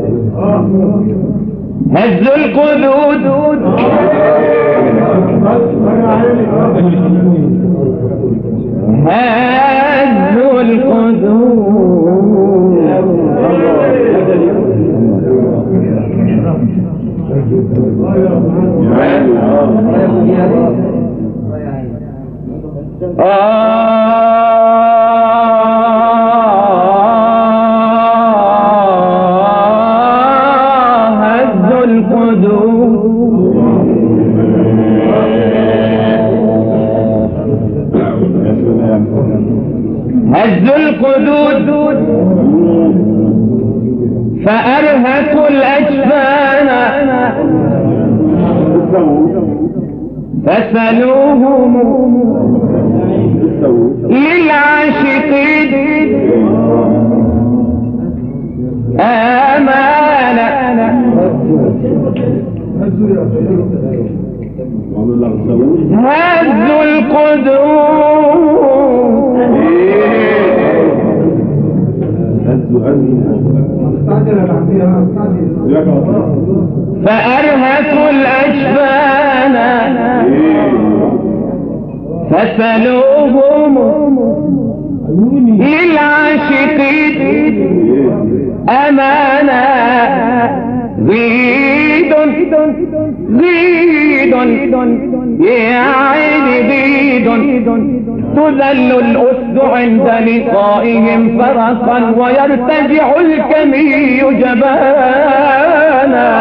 هز القدود هز هز القدود فأرهقوا الأجفان فسلوهم للعاشقين آمانا هزوا القدود فأرهقوا الأجفان فسلوهم للعاشقين أمانا زيد زيد يا عيني زيد تذل الأسد عند لقائهم فرقا ويرتجع الكمي جبانا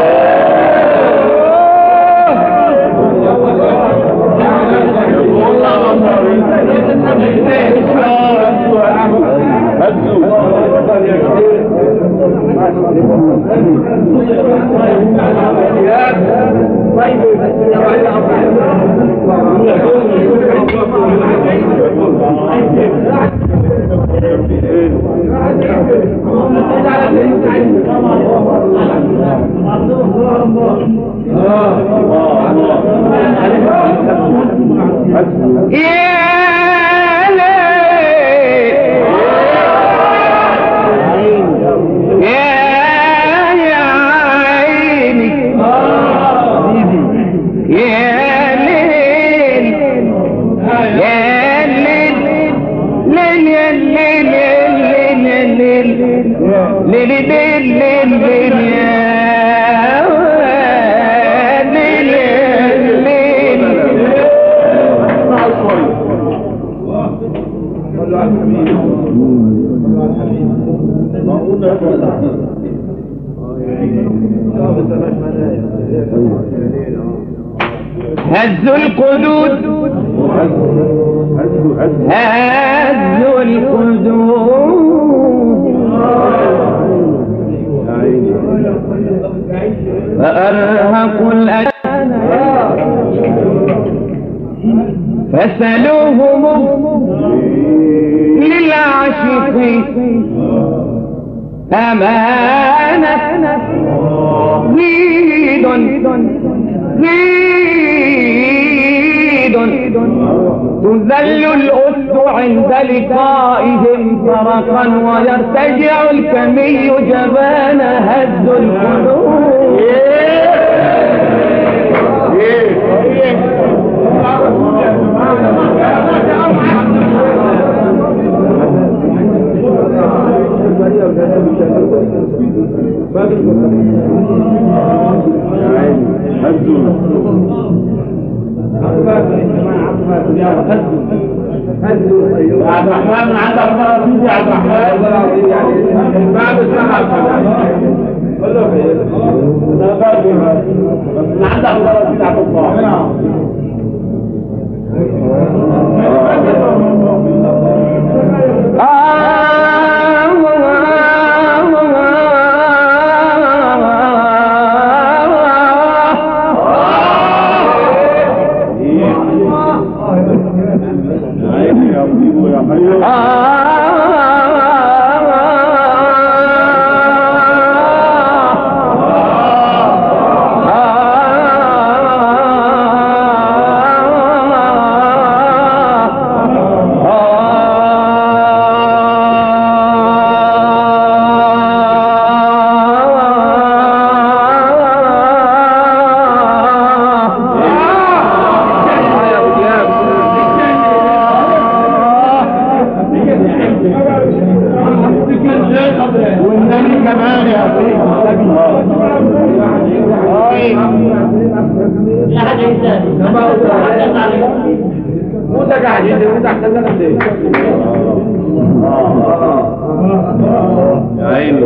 هزوا القدود هزوا القدود فأرهقوا الأجفان فسلوهم للعاشقين أمانة زيد زيد تذل الأسد عند لقائهم فرقا ويرتجع الكمي جبان هز القلوب عبد الرحمن من عند عبد الرحمن بعد السنة قل له من عند عبد الله وانت قاعد وانت احسن لك ليه؟ يا عيني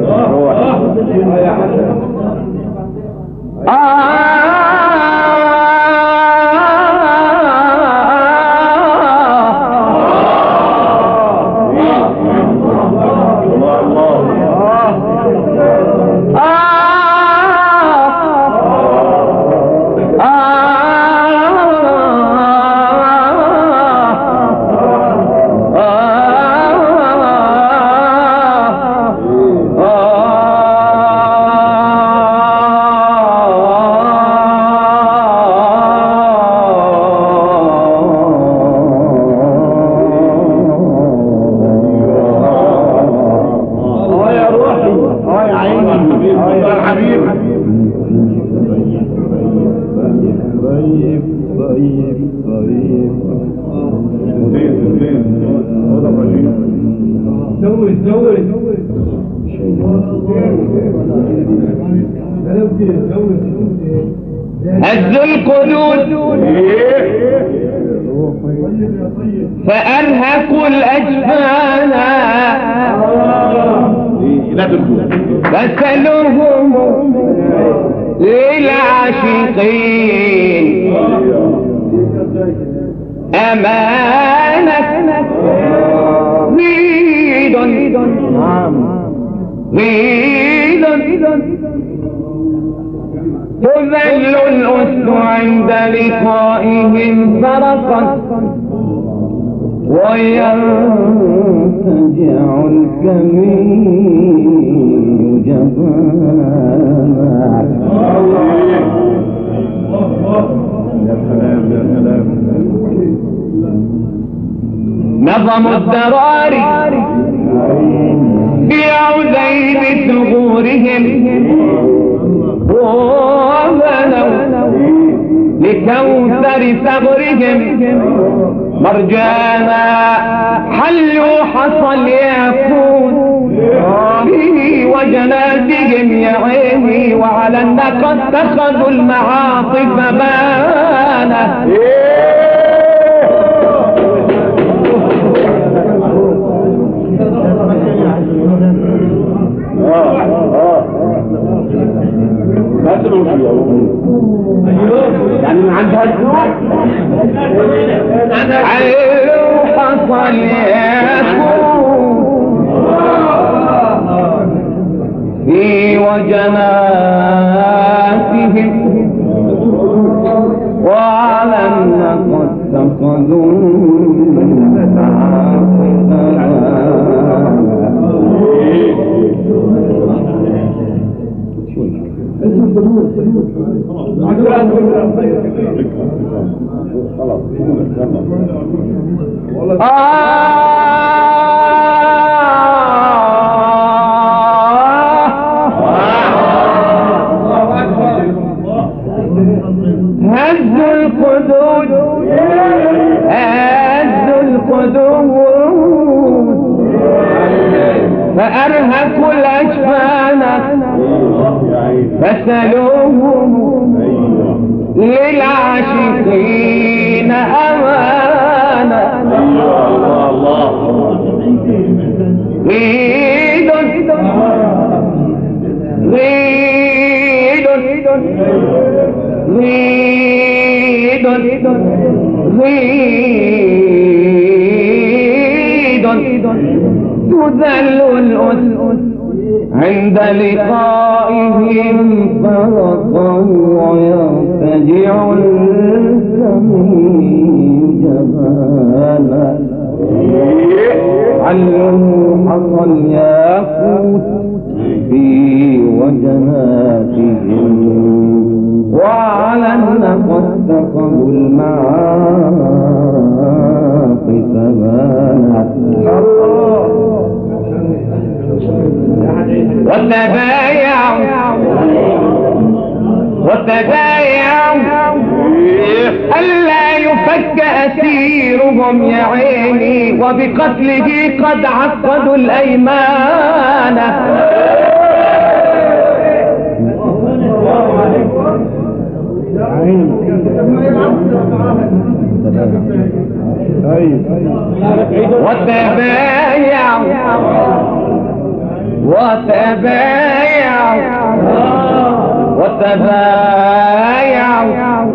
هز القدود فأرهقوا الأجفان فسلوهم للعاشقين أمانة غيد تذل الأسد عند لقائهم فرقا ويرتجع الكمين جبانا. نظم الدرار في عذيب ثغورهم وبنوا لكوثر ثغرهم مرجانا حلوا حصى الياقوت به وجناتهم يا عيني وعلى النقى اتخذوا المعاطف بانا. يعني من عندها علوا حصل في وجناتهم وعلى النقى اتخذوا هز القدود فأرهقوا الأجفان فسلوهم للعاشقين أمانة غيد تذل الأسد عند لقائهم فرقا ويرتجع الكمين جبانا. علوا حصى الياقوت في وجناتهم وعلى النقى اتخذوا المعاقف بانا. وتبايعوا ألا يفك أسيرهم يا عيني وبقتله قد عقدوا الأيمان. وتبايع وتبايع وتبايع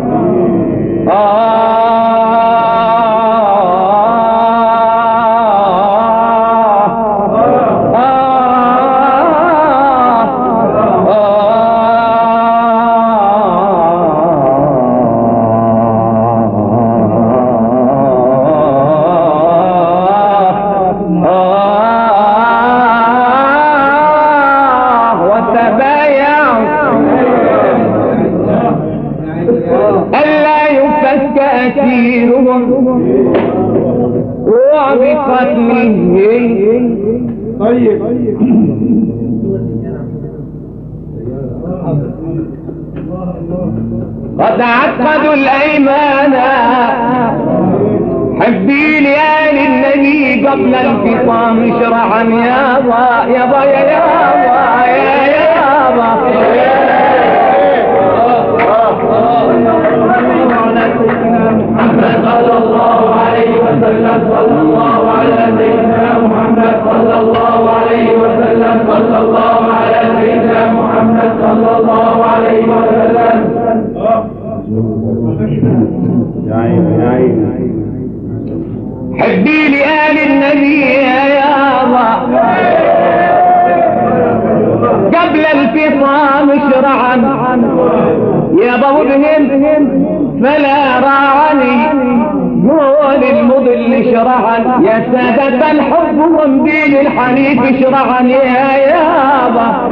طيب قد عقدوا الأيمان حبي ليال النبي قبل الفطام شرعا يابا يابا يا يابا يا يابا محمد صلى الله عليه وسلم صلى الله على سيدنا محمد صلى الله عليه وسلم صلى الله على سيدنا محمد صلى الله عليه وسلم حبي لآل النبي يا يابا قبل الفطام اشرعا يا بابهم فلا راعني قول المضل شرعا يا سادة الحب ومدين الحنيف شرعا يا يابا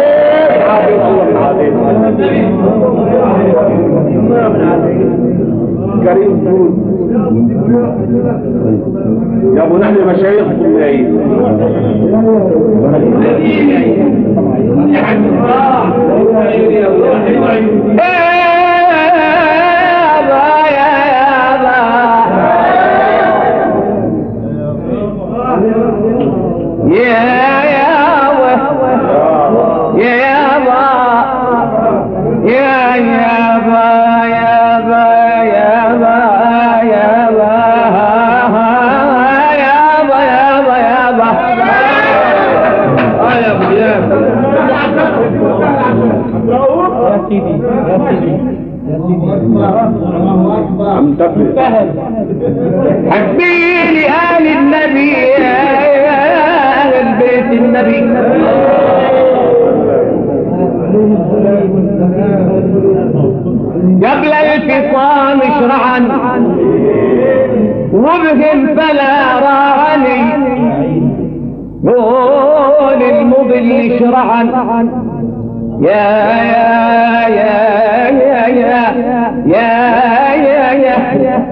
كريم يا ابو نحن مشايخكم العيد حبي لآل النبي يا أهل بيت النبي قبل الفطام اشرعا وبهم فلا راعني قول المضل اشرعا يا يا يا يا يا يا يا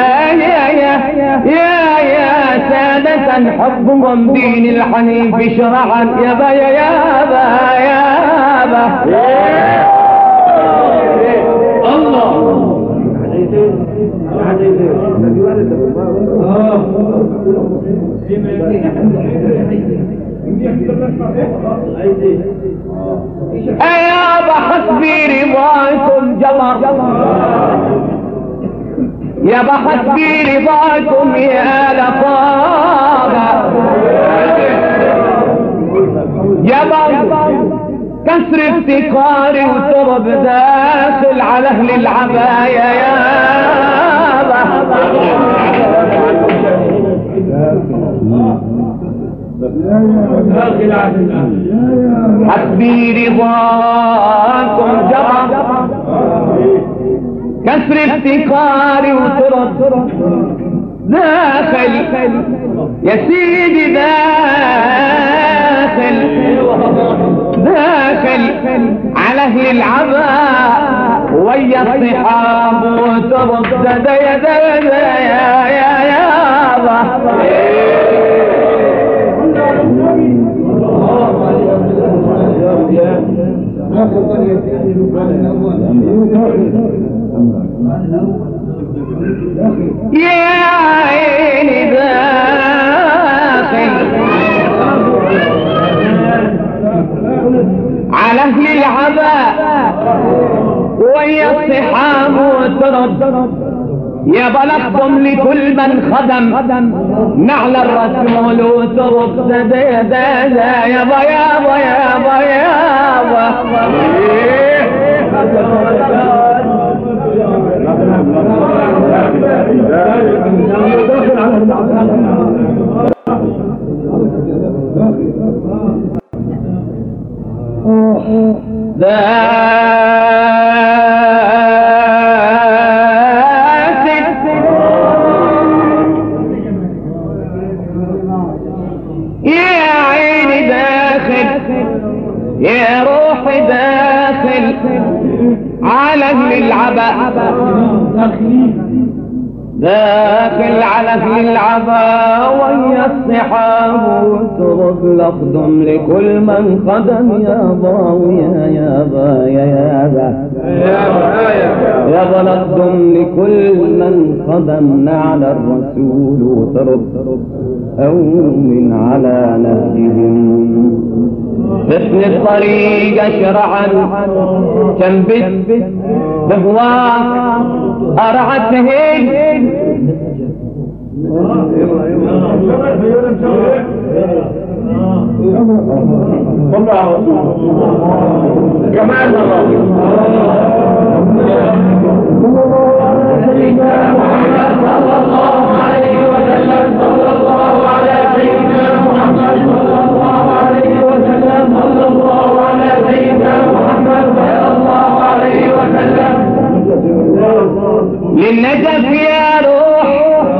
يا يا سادة حبهم دين الحنيف شرعا يا با يا با يا با الله يا حسبي رضاكم جمر يا حسبي رضاكم يا لطابة جبر كسر افتقاري وترب داخل على اهل العباية يا حسبي رضاكم جبر كسر افتقاري وترد داخل يا سيدي داخل على اهل العباء ويا الصحاب وتردد يا يا عيني داخل على اهل العباء ويا الصحاب وترب يا بلغتم لكل من خدم نعل الرسول وترب زدادا يابا يابا يابا يابا يا عيني داخل يا روحي داخل على اهل العبا داخل على اهل العبا ويا الصحاب وترد الاخدم لكل من خدم يابا ويا يابا يا يابا يابا الاخدم لكل من خدم نعل الرسول وترد او من على نهجهم حسن الطريق اشرعا تنبت بهواك ارعت هيل كمان سيدنا محمد صلى الله عليه وسلم صلى الله على سيدنا محمد صلى الله عليه وسلم صلى الله على سيدنا محمد صلى الله عليه وسلم للنجف يا روح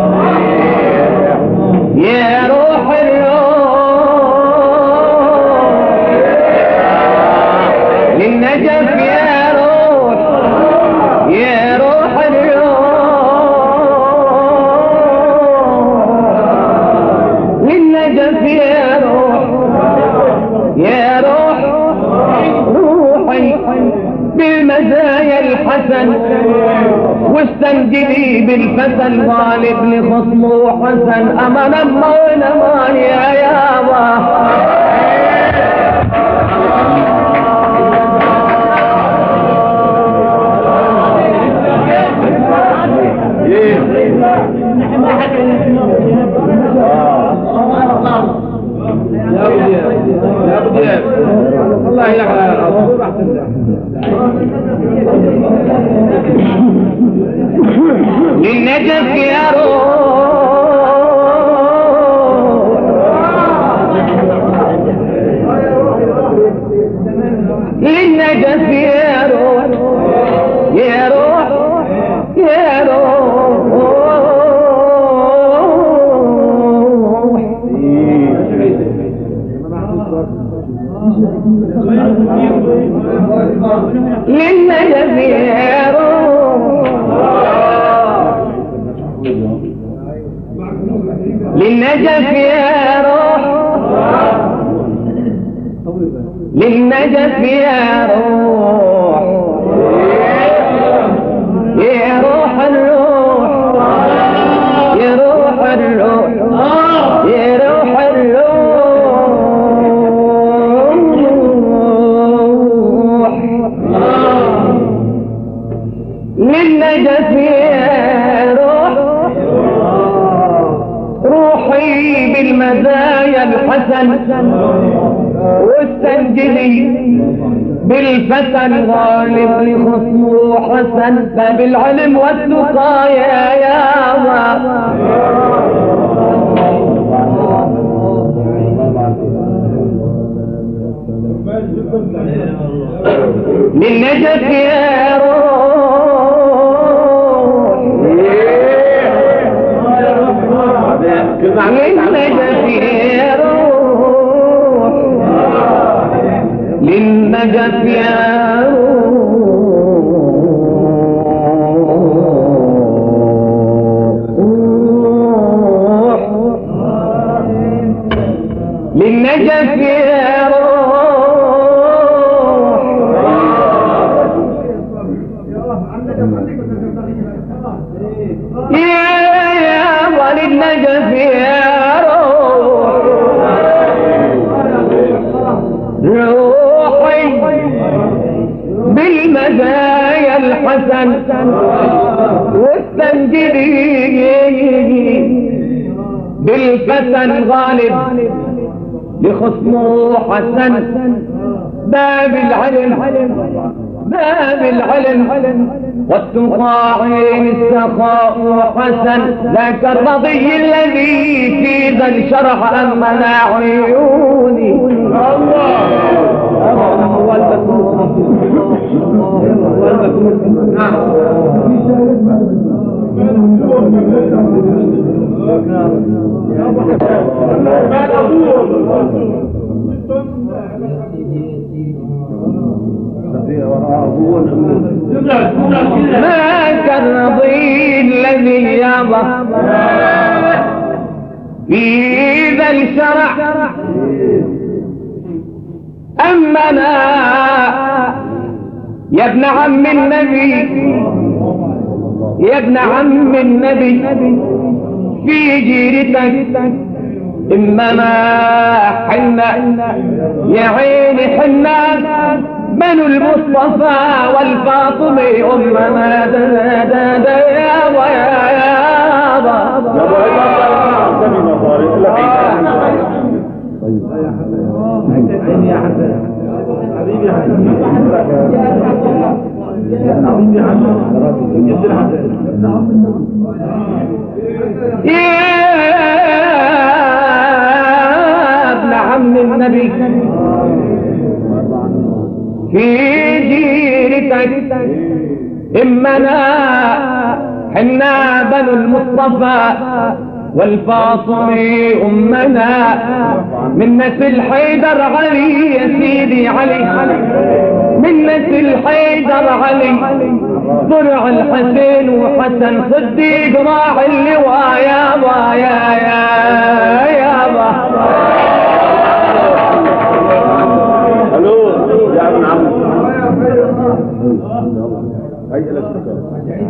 يا روح الروح للنجف يا روح يا روح الروح للنجف يا روح يا روح روحي بالمزايا الحسن واستنجلي بالفتى الغالب لخصمه حسن امنا مولا ما يا يابا الله يلعن للنجف يا روح للنجف يا روح يا روح يا روح للنجف يا روح للنجف يا روح للنجف يا روح يا روح الروح يا روح الروح يا روح الروح للنجف يا روح روحي بالمزايا الحسن واستنجلي بالفتى الغالب لخصمه حسن فبالعلم والتقى يا يابا للنجف يا روح للنجف يا روح للنجف يا روح للنجف يا روح يا وللنجف يا روح روحي بالمزايا الحسن واستنجدي بالفتن غالب لخصمه حسن باب العلم باب العلم والتقى عين السخاء حسن ذاك الرضي الذي في ذا الشرح أمنا عيوني ما كالرضي الذي يضع في ذا الشرع أمنا يا ابن عم النبي يا ابن عم النبي في جيرتك إمنا حنا يا عيني حنا بنو المصطفى والفاطمي أمنا دا يابا يابا حبيبي يا ابن عم النبي في جيرتك إمنا حنا بنو المصطفى والفاطمي أمنا من نسل حيدر علي يا سيدي علي من نسل حيدر علي ضرع الحسين وحسن صديق راعي اللواء يابا يابا الو يا ابن عم هيا الاشتكاء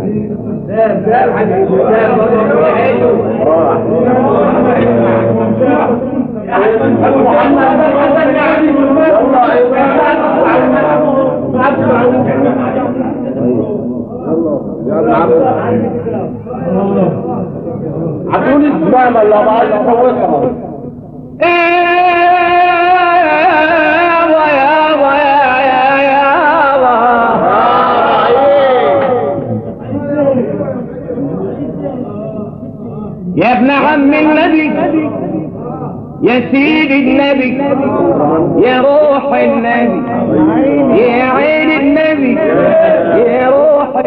عطوني السلام الله بعد صوتها يا ابن عم النبي يا سيد النبي يا روح النبي يا عين النبي يا روح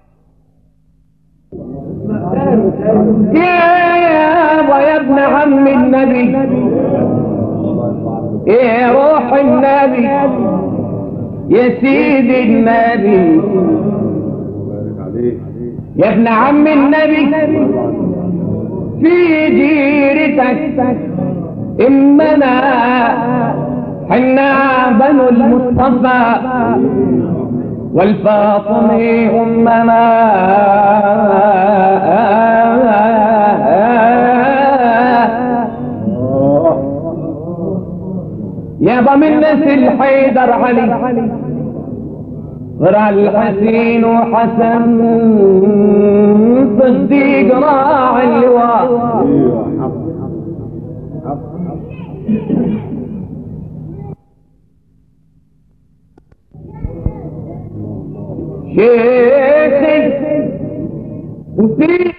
يا ابن عم النبي يا روح النبي يا سيد النبي يا ابن عم النبي في جيرتك إمنا حنا بنو المصطفى والفاطمي أمنا يابا من نسل حيدر علي غرى الحسين وحسن صديق راعي اللواء شيخي وسيدي